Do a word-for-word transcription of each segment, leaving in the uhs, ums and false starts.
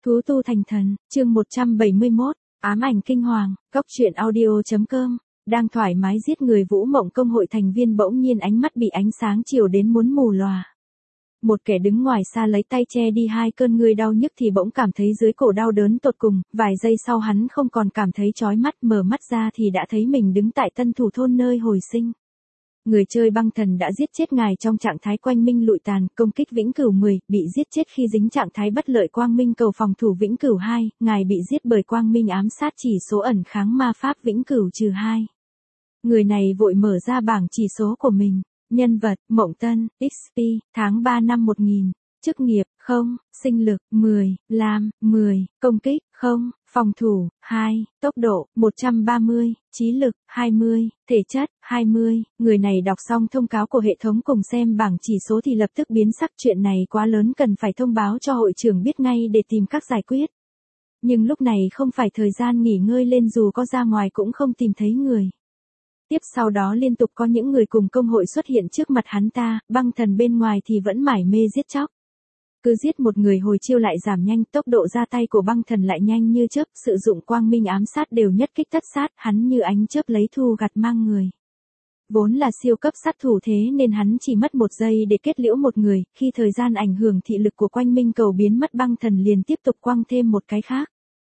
Thú tu thành thần, chương một trăm bảy mươi mốt, ám ảnh kinh hoàng, góc truyện audio chấm com. Đang thoải mái giết người Vũ Mộng Công hội thành viên bỗng nhiên ánh mắt bị ánh sáng chiều đến muốn mù lòa. Một kẻ đứng ngoài xa lấy tay che đi hai cơn người đau nhức thì bỗng cảm thấy dưới cổ đau đớn tột cùng, vài giây sau hắn không còn cảm thấy chói mắt, mở mắt ra thì đã thấy mình đứng tại Tân Thủ thôn nơi hồi sinh. Người chơi băng thần đã giết chết ngài trong trạng thái quanh minh lụi tàn, công kích vĩnh cửu mười, bị giết chết khi dính trạng thái bất lợi quang minh cầu phòng thủ vĩnh cửu hai, ngài bị giết bởi quang minh ám sát chỉ số ẩn kháng ma pháp vĩnh cửu trừ hai. Người này vội mở ra bảng chỉ số của mình, nhân vật, Mộng Tân, ích pê, tháng ba năm một nghìn, chức nghiệp, không, sinh lực, mười, lam, mười, công kích, không, phòng thủ, hai, tốc độ, một trăm ba mươi, trí lực, hai mươi, thể chất, hai mươi. Người này đọc xong thông cáo của hệ thống cùng xem bảng chỉ số thì lập tức biến sắc, chuyện này quá lớn cần phải thông báo cho hội trưởng biết ngay để tìm cách giải quyết. Nhưng lúc này không phải thời gian nghỉ ngơi, lên dù có ra ngoài cũng không tìm thấy người. Tiếp sau đó liên tục có những người cùng công hội xuất hiện trước mặt hắn ta, băng thần bên ngoài thì vẫn mải mê giết chóc. Cứ giết một người hồi chiêu lại giảm nhanh, tốc độ ra tay của băng thần lại nhanh như chớp, sử dụng quang minh ám sát đều nhất kích tất sát, hắn như ánh chớp lấy thu gặt mang người. Vốn là siêu cấp sát thủ thế nên hắn chỉ mất một giây để kết liễu một người, khi thời gian ảnh hưởng thị lực của quanh minh cầu biến mất băng thần liền tiếp tục quăng thêm một cái khác.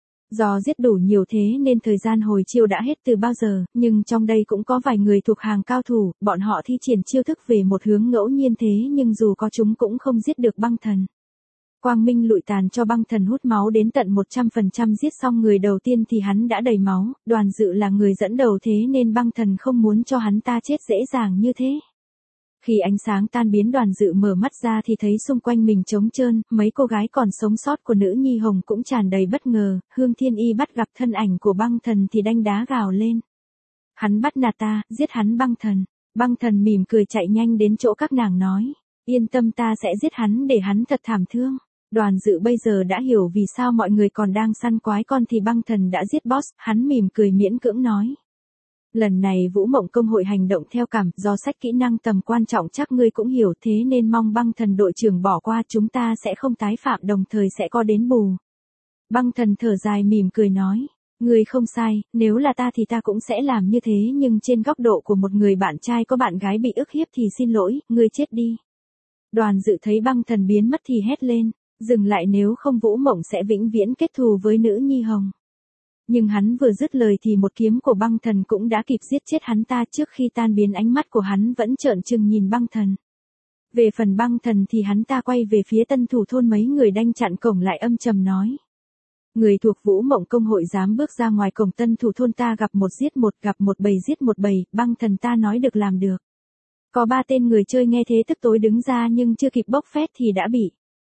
Do giết đủ nhiều thế nên thời gian hồi chiêu đã hết từ bao giờ, nhưng trong đây cũng có vài người thuộc hàng cao thủ, bọn họ thi triển chiêu thức về một hướng ngẫu nhiên thế nhưng dù có chúng cũng không giết được băng thần. Quang minh lụi tàn cho băng thần hút máu đến tận một trăm phần trăm, giết xong người đầu tiên thì hắn đã đầy máu, Đoàn Dự là người dẫn đầu thế nên băng thần không muốn cho hắn ta chết dễ dàng như thế. Khi ánh sáng tan biến Đoàn Dự mở mắt ra thì thấy xung quanh mình trống trơn, mấy cô gái còn sống sót của nữ nhi hồng cũng tràn đầy bất ngờ, Hương Thiên Y bắt gặp thân ảnh của băng thần thì đanh đá gào lên. Hắn bắt nạt ta, giết hắn băng thần. Băng thần mỉm cười chạy nhanh đến chỗ các nàng nói, yên tâm ta sẽ giết hắn để hắn thật thảm thương. Đoàn Dự bây giờ đã hiểu vì sao mọi người còn đang săn quái con thì băng thần đã giết boss, hắn mỉm cười miễn cưỡng nói. Lần này Vũ Mộng Công hội hành động theo cảm, do sách kỹ năng tầm quan trọng chắc ngươi cũng hiểu, thế nên mong băng thần đội trưởng bỏ qua, chúng ta sẽ không tái phạm, đồng thời sẽ có đến bù. Băng thần thở dài mỉm cười nói, ngươi không sai, nếu là ta thì ta cũng sẽ làm như thế, nhưng trên góc độ của một người bạn trai có bạn gái bị ức hiếp thì xin lỗi, ngươi chết đi. Đoàn Dự thấy băng thần biến mất thì hét lên, dừng lại nếu không Vũ Mộng sẽ vĩnh viễn kết thù với nữ nhi hồng. Nhưng hắn vừa dứt lời thì một kiếm của băng thần cũng đã kịp giết chết hắn ta, trước khi tan biến ánh mắt của hắn vẫn trợn trừng nhìn băng thần. Về phần băng thần thì hắn ta quay về phía Tân Thủ thôn, mấy người đanh chặn cổng lại âm trầm nói. Người thuộc Vũ Mộng Công hội dám bước ra ngoài cổng Tân Thủ thôn, ta gặp một giết một, gặp một bầy giết một bầy, băng thần ta nói được làm được. Có ba tên người chơi nghe thế tức tối đứng ra nhưng chưa kịp bốc phét thì đã bị.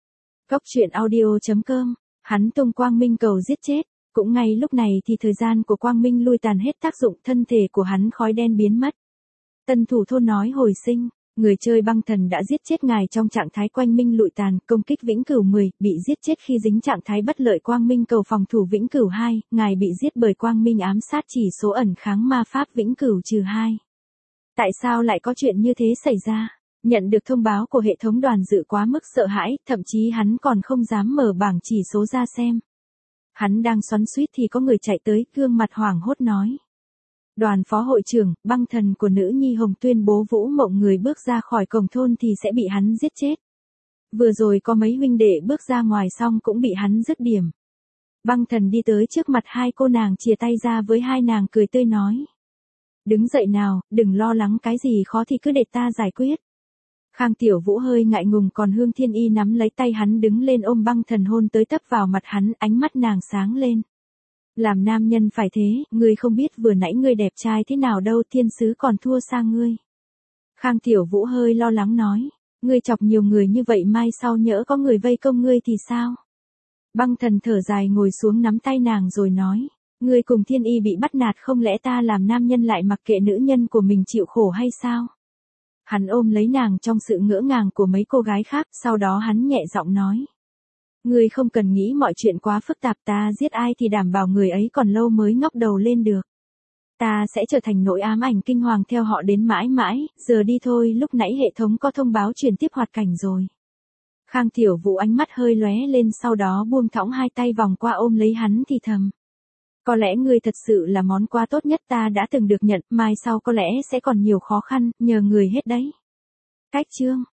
Góc truyện audio chấm com, hắn tung quang minh cầu giết chết. Cũng ngay lúc này thì thời gian của quang minh lui tàn hết tác dụng, thân thể của hắn khói đen biến mất. Tân Thủ thôn nói hồi sinh, người chơi băng thần đã giết chết ngài trong trạng thái quanh minh lụi tàn, công kích vĩnh cửu mười, bị giết chết khi dính trạng thái bất lợi quang minh cầu phòng thủ vĩnh cửu hai, ngài bị giết bởi quang minh ám sát chỉ số ẩn kháng ma pháp vĩnh cửu trừ hai. Tại sao lại có chuyện như thế xảy ra? Nhận được thông báo của hệ thống, Đoàn Dự quá mức sợ hãi, thậm chí hắn còn không dám mở bảng chỉ số ra xem. Hắn đang xoắn xuýt thì có người chạy tới, gương mặt hoảng hốt nói. Đoàn phó hội trưởng, băng thần của nữ nhi hồng tuyên bố Vũ Mộng người bước ra khỏi cổng thôn thì sẽ bị hắn giết chết. Vừa rồi có mấy huynh đệ bước ra ngoài xong cũng bị hắn dứt điểm. Băng thần đi tới trước mặt hai cô nàng, chìa tay ra với hai nàng cười tươi nói. Đứng dậy nào, đừng lo lắng, cái gì khó thì cứ để ta giải quyết. Khang Tiểu Vũ hơi ngại ngùng, còn Hương Thiên Y nắm lấy tay hắn đứng lên ôm băng thần hôn tới tấp vào mặt hắn, ánh mắt nàng sáng lên. Làm nam nhân phải thế, ngươi không biết vừa nãy ngươi đẹp trai thế nào đâu, thiên sứ còn thua xa ngươi. Khang Tiểu Vũ hơi lo lắng nói, ngươi chọc nhiều người như vậy mai sau nhỡ có người vây công ngươi thì sao? Băng thần thở dài ngồi xuống nắm tay nàng rồi nói, ngươi cùng Thiên Y bị bắt nạt, không lẽ ta làm nam nhân lại mặc kệ nữ nhân của mình chịu khổ hay sao? Hắn ôm lấy nàng trong sự ngỡ ngàng của mấy cô gái khác, sau đó hắn nhẹ giọng nói. Ngươi không cần nghĩ mọi chuyện quá phức tạp, ta giết ai thì đảm bảo người ấy còn lâu mới ngóc đầu lên được. Ta sẽ trở thành nỗi ám ảnh kinh hoàng theo họ đến mãi mãi, giờ đi thôi, lúc nãy hệ thống có thông báo chuyển tiếp hoạt cảnh rồi. Khang Tiểu Vũ ánh mắt hơi lóe lên sau đó buông thõng hai tay vòng qua ôm lấy hắn thì thầm. Có lẽ ngươi thật sự là món quà tốt nhất ta đã từng được nhận, mai sau có lẽ sẽ còn nhiều khó khăn, nhờ người hết đấy. Cách chương